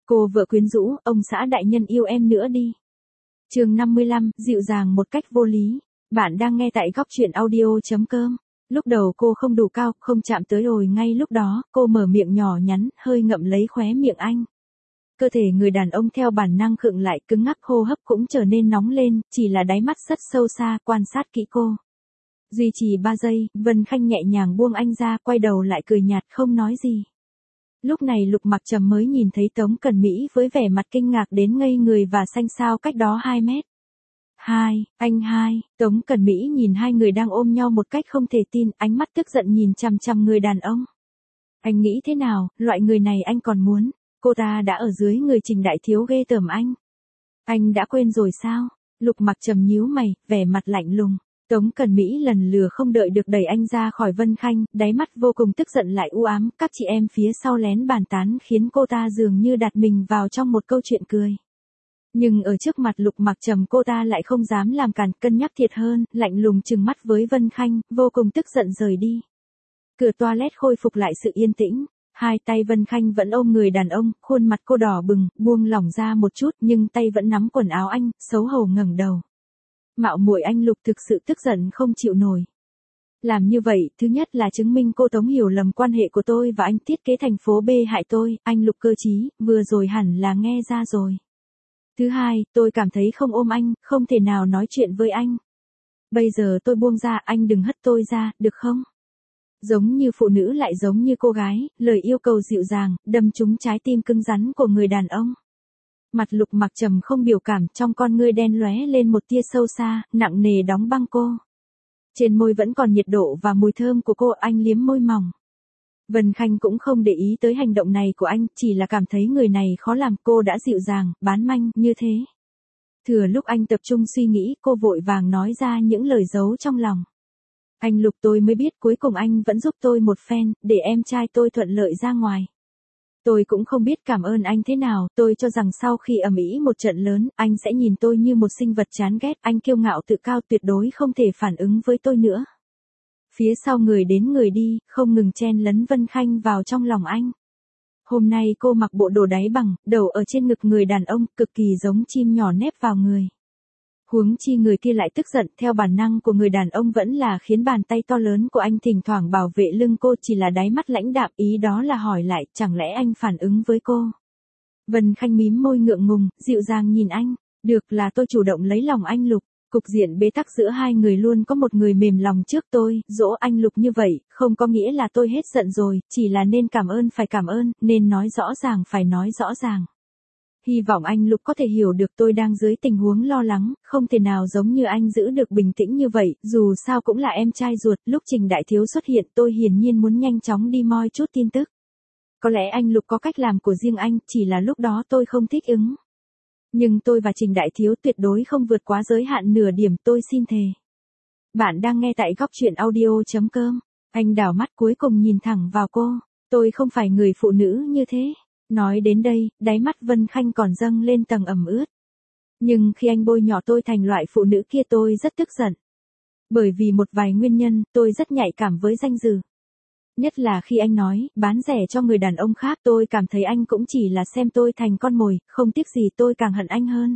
Cô vợ quyến rũ, ông xã đại nhân yêu em nữa đi. Chương 55, dịu dàng một cách vô lý. Bạn đang nghe tại góc truyện audio.com. Lúc đầu cô không đủ cao, không chạm tới rồi ngay lúc đó, cô mở miệng nhỏ nhắn, hơi ngậm lấy khóe miệng anh. Cơ thể người đàn ông theo bản năng khựng lại, cứng ngắc, hô hấp cũng trở nên nóng lên, chỉ là đáy mắt rất sâu xa, quan sát kỹ cô. Duy trì 3 giây, Vân Khanh nhẹ nhàng buông anh ra, quay đầu lại cười nhạt không nói gì. Lúc này Lục Mặc Trầm mới nhìn thấy Tống Cần Mỹ với vẻ mặt kinh ngạc đến ngây người và xanh xao cách đó 2 mét. Hai, Tống Cần Mỹ nhìn hai người đang ôm nhau một cách không thể tin, ánh mắt tức giận nhìn chằm chằm người đàn ông. Anh nghĩ thế nào, loại người này anh còn muốn, cô ta đã ở dưới người Trình Đại Thiếu ghê tởm anh. Anh đã quên rồi sao? Lục Mặc Trầm nhíu mày, vẻ mặt lạnh lùng. Tống Cần Mỹ lần lừa không đợi được đẩy anh ra khỏi Vân Khanh, đáy mắt vô cùng tức giận lại u ám, các chị em phía sau lén bàn tán khiến cô ta dường như đặt mình vào trong một câu chuyện cười. Nhưng ở trước mặt Lục Mặc Trầm cô ta lại không dám làm cản, cân nhắc thiệt hơn, lạnh lùng trừng mắt với Vân Khanh, vô cùng tức giận rời đi. Cửa toilet khôi phục lại sự yên tĩnh, hai tay Vân Khanh vẫn ôm người đàn ông, khuôn mặt cô đỏ bừng, buông lỏng ra một chút nhưng tay vẫn nắm quần áo anh, xấu hổ ngẩng đầu. Mạo muội anh Lục thực sự tức giận không chịu nổi. Làm như vậy, thứ nhất là chứng minh cô Tống hiểu lầm quan hệ của tôi và anh, thiết kế thành phố B hại tôi, anh Lục cơ trí, vừa rồi hẳn là nghe ra rồi. Thứ hai, tôi cảm thấy không ôm anh, không thể nào nói chuyện với anh. Bây giờ tôi buông ra, anh đừng hất tôi ra, được không? Giống như phụ nữ lại giống như cô gái, lời yêu cầu dịu dàng, đâm trúng trái tim cứng rắn của người đàn ông. Mặt Lục Mặc Trầm không biểu cảm, trong con ngươi đen lóe lên một tia sâu xa, nặng nề đóng băng cô. Trên môi vẫn còn nhiệt độ và mùi thơm của cô, anh liếm môi mỏng. Vân Khanh cũng không để ý tới hành động này của anh, chỉ là cảm thấy người này khó làm, cô đã dịu dàng, bán manh, như thế. Thừa lúc anh tập trung suy nghĩ, cô vội vàng nói ra những lời giấu trong lòng. Anh Lục, tôi mới biết cuối cùng anh vẫn giúp tôi một phen, để em trai tôi thuận lợi ra ngoài. Tôi cũng không biết cảm ơn anh thế nào, tôi cho rằng sau khi ầm ĩ một trận lớn, anh sẽ nhìn tôi như một sinh vật chán ghét, anh kiêu ngạo tự cao tuyệt đối không thể phản ứng với tôi nữa. Phía sau người đến người đi, không ngừng chen lấn Vân Khanh vào trong lòng anh. Hôm nay cô mặc bộ đồ đáy bằng, đầu ở trên ngực người đàn ông, cực kỳ giống chim nhỏ nép vào người. Huống chi người kia lại tức giận, theo bản năng của người đàn ông vẫn là khiến bàn tay to lớn của anh thỉnh thoảng bảo vệ lưng cô, chỉ là đáy mắt lãnh đạm, ý đó là hỏi lại, chẳng lẽ anh phản ứng với cô? Vân Khanh mím môi ngượng ngùng, dịu dàng nhìn anh, được là tôi chủ động lấy lòng anh Lục. Cục diện bế tắc giữa hai người luôn có một người mềm lòng trước tôi, dỗ anh Lục như vậy, không có nghĩa là tôi hết giận rồi, chỉ là nên cảm ơn phải cảm ơn, nên nói rõ ràng phải nói rõ ràng. Hy vọng anh Lục có thể hiểu được tôi đang dưới tình huống lo lắng, không thể nào giống như anh giữ được bình tĩnh như vậy, dù sao cũng là em trai ruột, lúc Trình Đại Thiếu xuất hiện tôi hiển nhiên muốn nhanh chóng đi moi chút tin tức. Có lẽ anh Lục có cách làm của riêng anh, chỉ là lúc đó tôi không thích ứng. Nhưng tôi và Trình Đại Thiếu tuyệt đối không vượt quá giới hạn nửa điểm, tôi xin thề. Bạn đang nghe tại góc truyện audio.com. Anh đảo mắt cuối cùng nhìn thẳng vào cô. Tôi không phải người phụ nữ như thế. Nói đến đây, đáy mắt Vân Khanh còn dâng lên tầng ẩm ướt. Nhưng khi anh bôi nhọ tôi thành loại phụ nữ kia tôi rất tức giận. Bởi vì một vài nguyên nhân, tôi rất nhạy cảm với danh dự. Nhất là khi anh nói, bán rẻ cho người đàn ông khác, tôi cảm thấy anh cũng chỉ là xem tôi thành con mồi, không tiếc gì tôi càng hận anh hơn.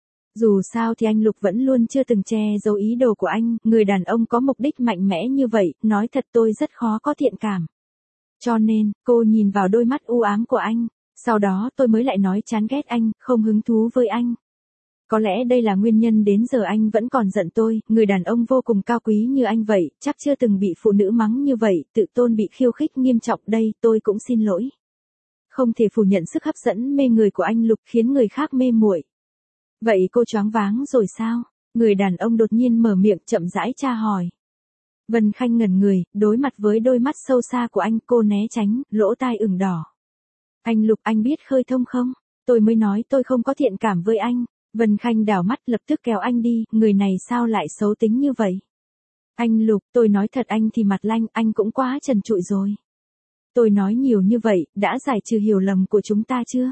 Dù sao thì anh Lục vẫn luôn chưa từng che giấu ý đồ của anh, người đàn ông có mục đích mạnh mẽ như vậy, nói thật tôi rất khó có thiện cảm. Cho nên, cô nhìn vào đôi mắt u ám của anh, sau đó tôi mới lại nói chán ghét anh, không hứng thú với anh. Có lẽ đây là nguyên nhân đến giờ anh vẫn còn giận tôi, người đàn ông vô cùng cao quý như anh vậy, chắc chưa từng bị phụ nữ mắng như vậy, tự tôn bị khiêu khích nghiêm trọng đây, tôi cũng xin lỗi. Không thể phủ nhận sức hấp dẫn mê người của anh Lục khiến người khác mê muội. Vậy cô choáng váng rồi sao? Người đàn ông đột nhiên mở miệng chậm rãi tra hỏi. Vân Khanh ngẩn người, đối mặt với đôi mắt sâu xa của anh, cô né tránh, lỗ tai ửng đỏ. Anh Lục, anh biết khơi thông không? Tôi mới nói tôi không có thiện cảm với anh. Vân Khanh đảo mắt lập tức kéo anh đi, người này sao lại xấu tính như vậy? Anh Lục, tôi nói thật anh thì mặt lanh, anh cũng quá trần trụi rồi. Tôi nói nhiều như vậy, đã giải trừ hiểu lầm của chúng ta chưa?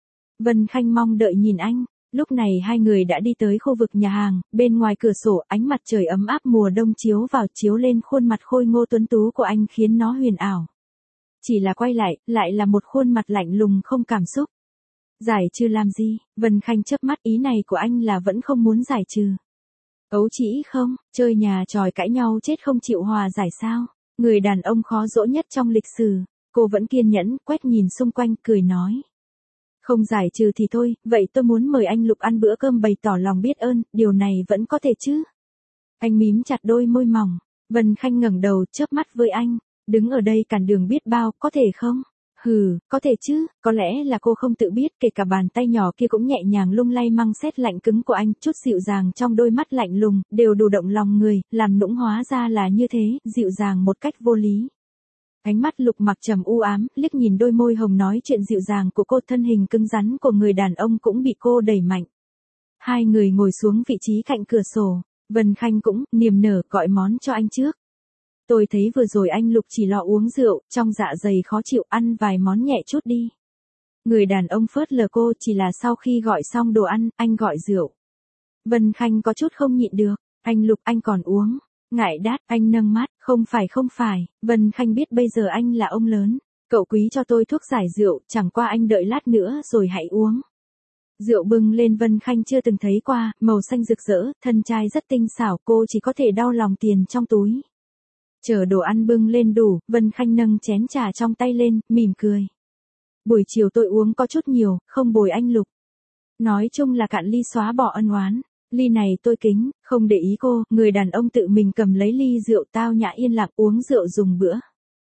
Vân Khanh mong đợi nhìn anh, lúc này hai người đã đi tới khu vực nhà hàng, bên ngoài cửa sổ ánh mặt trời ấm áp mùa đông chiếu vào chiếu lên khuôn mặt khôi ngô tuấn tú của anh khiến nó huyền ảo. Chỉ là quay lại là một khuôn mặt lạnh lùng không cảm xúc. Giải trừ làm gì? Vân Khanh chớp mắt, ý này của anh là vẫn không muốn giải trừ. Ấu trĩ không, chơi nhà tròi cãi nhau chết không chịu hòa giải sao? Người đàn ông khó dỗ nhất trong lịch sử. Cô vẫn kiên nhẫn, quét nhìn xung quanh, cười nói. Không giải trừ thì thôi, vậy tôi muốn mời anh Lục ăn bữa cơm bày tỏ lòng biết ơn, điều này vẫn có thể chứ? Anh mím chặt đôi môi mỏng. Vân Khanh ngẩng đầu, chớp mắt với anh. Đứng ở đây cản đường biết bao, có thể không? Hừ, có thể chứ, có lẽ là cô không tự biết, kể cả bàn tay nhỏ kia cũng nhẹ nhàng lung lay măng sét lạnh cứng của anh, chút dịu dàng trong đôi mắt lạnh lùng, đều đủ động lòng người, làm nũng hóa ra là như thế, dịu dàng một cách vô lý. Ánh mắt Lục Mặc Trầm u ám, liếc nhìn đôi môi hồng nói chuyện dịu dàng của cô, thân hình cứng rắn của người đàn ông cũng bị cô đẩy mạnh. Hai người ngồi xuống vị trí cạnh cửa sổ, Vân Khanh cũng niềm nở gọi món cho anh trước. Tôi thấy vừa rồi anh Lục chỉ lo uống rượu, trong dạ dày khó chịu, ăn vài món nhẹ chút đi. Người đàn ông phớt lờ cô, chỉ là sau khi gọi xong đồ ăn, anh gọi rượu. Vân Khanh có chút không nhịn được, anh Lục anh còn uống. Ngại đát, anh nâng mắt, không phải, Vân Khanh biết bây giờ anh là ông lớn. Cậu quý cho tôi thuốc giải rượu, chẳng qua anh đợi lát nữa rồi hãy uống. Rượu bưng lên Vân Khanh chưa từng thấy qua, màu xanh rực rỡ, thân chai rất tinh xảo, cô chỉ có thể đau lòng tiền trong túi. Chờ đồ ăn bưng lên đủ, Vân Khanh nâng chén trà trong tay lên, mỉm cười. Buổi chiều tôi uống có chút nhiều, không bồi anh Lục. Nói chung là cạn ly xóa bỏ ân oán. Ly này tôi kính, không để ý cô, người đàn ông tự mình cầm lấy ly rượu, tao nhã yên lặng uống rượu dùng bữa.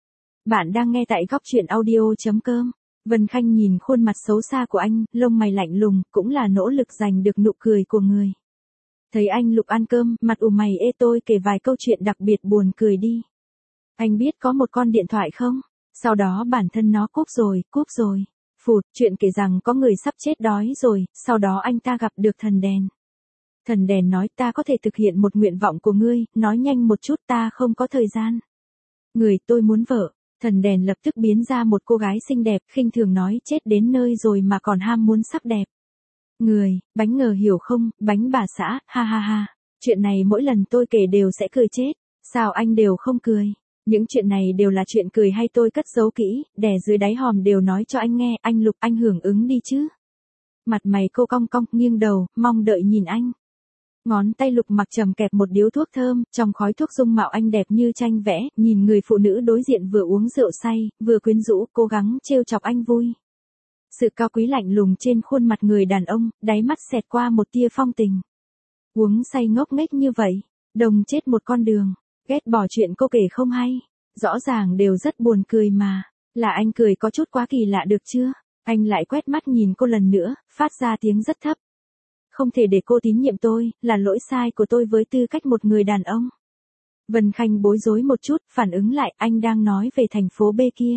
Bạn đang nghe tại góc truyện audio.com. Vân Khanh nhìn khuôn mặt xấu xa của anh, lông mày lạnh lùng, cũng là nỗ lực giành được nụ cười của người. Thấy anh Lục ăn cơm, mặt ủ mày ê, tôi kể vài câu chuyện đặc biệt buồn cười đi. Anh biết có một con điện thoại không? Sau đó bản thân nó cúp rồi. Phụt, chuyện kể rằng có người sắp chết đói rồi, sau đó anh ta gặp được thần đèn. Thần đèn nói ta có thể thực hiện một nguyện vọng của ngươi, nói nhanh một chút ta không có thời gian. Người tôi muốn vợ. Thần đèn lập tức biến ra một cô gái xinh đẹp, khinh thường nói chết đến nơi rồi mà còn ham muốn sắc đẹp. Người, bánh ngờ hiểu không, bánh bà xã, ha ha ha. Chuyện này mỗi lần tôi kể đều sẽ cười chết. Sao anh đều không cười? Những chuyện này đều là chuyện cười hay tôi cất giấu kỹ, đè dưới đáy hòm đều nói cho anh nghe, anh Lục anh hưởng ứng đi chứ. Mặt mày cô cong cong, nghiêng đầu, mong đợi nhìn anh. Ngón tay Lục Mặc Trầm kẹp một điếu thuốc thơm, trong khói thuốc dung mạo anh đẹp như tranh vẽ, nhìn người phụ nữ đối diện vừa uống rượu say, vừa quyến rũ, cố gắng trêu chọc anh vui. Sự cao quý lạnh lùng trên khuôn mặt người đàn ông, đáy mắt xẹt qua một tia phong tình. Uống say ngốc nghếch như vậy, đồng chết một con đường, ghét bỏ chuyện cô kể không hay, rõ ràng đều rất buồn cười mà, là anh cười có chút quá kỳ lạ được chưa? Anh lại quét mắt nhìn cô lần nữa, phát ra tiếng rất thấp. Không thể để cô tín nhiệm tôi, là lỗi sai của tôi với tư cách một người đàn ông. Vân Khanh bối rối một chút, phản ứng lại, anh đang nói về thành phố B kia.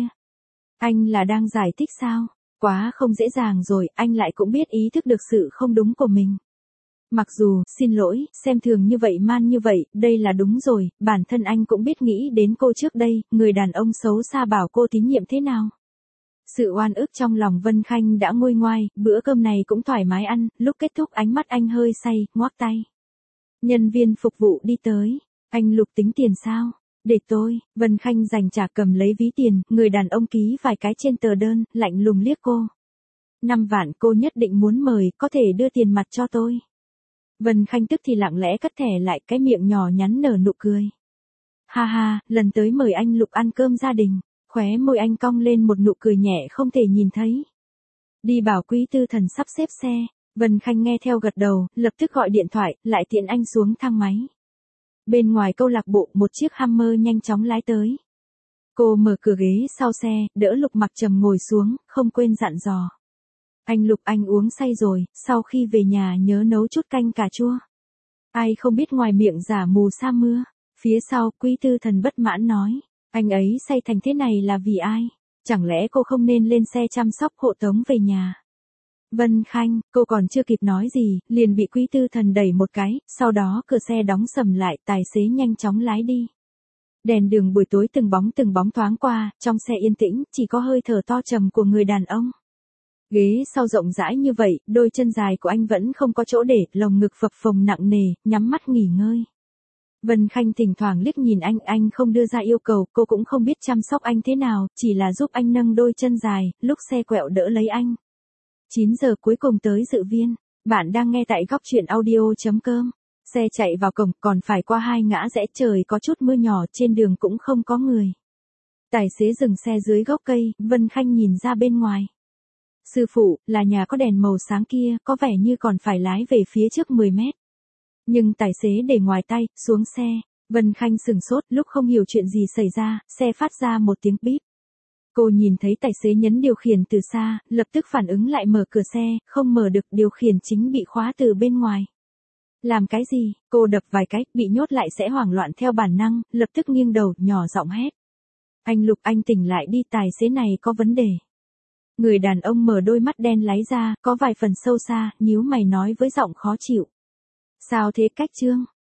Anh là đang giải thích sao? Quá không dễ dàng rồi, anh lại cũng biết ý thức được sự không đúng của mình. Mặc dù, xin lỗi, xem thường như vậy man như vậy, đây là đúng rồi, bản thân anh cũng biết nghĩ đến cô trước đây, người đàn ông xấu xa bảo cô tín nhiệm thế nào. Sự oan ức trong lòng Vân Khanh đã nguôi ngoai, bữa cơm này cũng thoải mái ăn, lúc kết thúc ánh mắt anh hơi say, ngoác tay. Nhân viên phục vụ đi tới, anh Lục tính tiền sao? Để tôi, Vân Khanh dành trả cầm lấy ví tiền, người đàn ông ký vài cái trên tờ đơn, lạnh lùng liếc cô. 5 vạn cô nhất định muốn mời, có thể đưa tiền mặt cho tôi. Vân Khanh tức thì lặng lẽ cất thẻ lại, cái miệng nhỏ nhắn nở nụ cười. Ha ha, lần tới mời anh Lục ăn cơm gia đình. Khóe môi anh cong lên một nụ cười nhẹ không thể nhìn thấy. Đi bảo Quý Tư Thần sắp xếp xe, Vân Khanh nghe theo gật đầu, lập tức gọi điện thoại, lại tiện anh xuống thang máy. Bên ngoài câu lạc bộ, một chiếc Hummer nhanh chóng lái tới. Cô mở cửa ghế sau xe, đỡ Lục Mặc Trầm ngồi xuống, không quên dặn dò. Anh Lục anh uống say rồi, sau khi về nhà nhớ nấu chút canh cà chua. Ai không biết ngoài miệng giả mù sa mưa. Phía sau, Quý Tư Thần bất mãn nói. Anh ấy say thành thế này là vì ai? Chẳng lẽ cô không nên lên xe chăm sóc hộ tống về nhà? Vân Khanh, cô còn chưa kịp nói gì, liền bị Quý Tư Thần đẩy một cái, sau đó cửa xe đóng sầm lại, tài xế nhanh chóng lái đi. Đèn đường buổi tối từng bóng thoáng qua, trong xe yên tĩnh, chỉ có hơi thở to trầm của người đàn ông. Ghế sau rộng rãi như vậy, đôi chân dài của anh vẫn không có chỗ để, lồng ngực phập phồng nặng nề, nhắm mắt nghỉ ngơi. Vân Khanh thỉnh thoảng liếc nhìn anh không đưa ra yêu cầu, cô cũng không biết chăm sóc anh thế nào, chỉ là giúp anh nâng đôi chân dài, lúc xe quẹo đỡ lấy anh. 9 giờ cuối cùng tới dự viên. Bạn đang nghe tại góc chuyện audio.com. Xe chạy vào cổng còn phải qua 2 ngã rẽ, trời có chút mưa nhỏ, trên đường cũng không có người. Tài xế dừng xe dưới gốc cây, Vân Khanh nhìn ra bên ngoài. Sư phụ, là nhà có đèn màu sáng kia, có vẻ như còn phải lái về phía trước 10 mét. Nhưng tài xế để ngoài tay, xuống xe. Vân Khanh sừng sốt, lúc không hiểu chuyện gì xảy ra, xe phát ra một tiếng bíp. Cô nhìn thấy tài xế nhấn điều khiển từ xa, lập tức phản ứng lại mở cửa xe, không mở được, điều khiển chính bị khóa từ bên ngoài. Làm cái gì? Cô đập vài cái, bị nhốt lại sẽ hoảng loạn theo bản năng, lập tức nghiêng đầu, nhỏ giọng hét. Anh Lục, anh tỉnh lại đi, tài xế này có vấn đề. Người đàn ông mở đôi mắt đen láy ra, có vài phần sâu xa, nhíu mày nói với giọng khó chịu. Sao thế Cách Trương?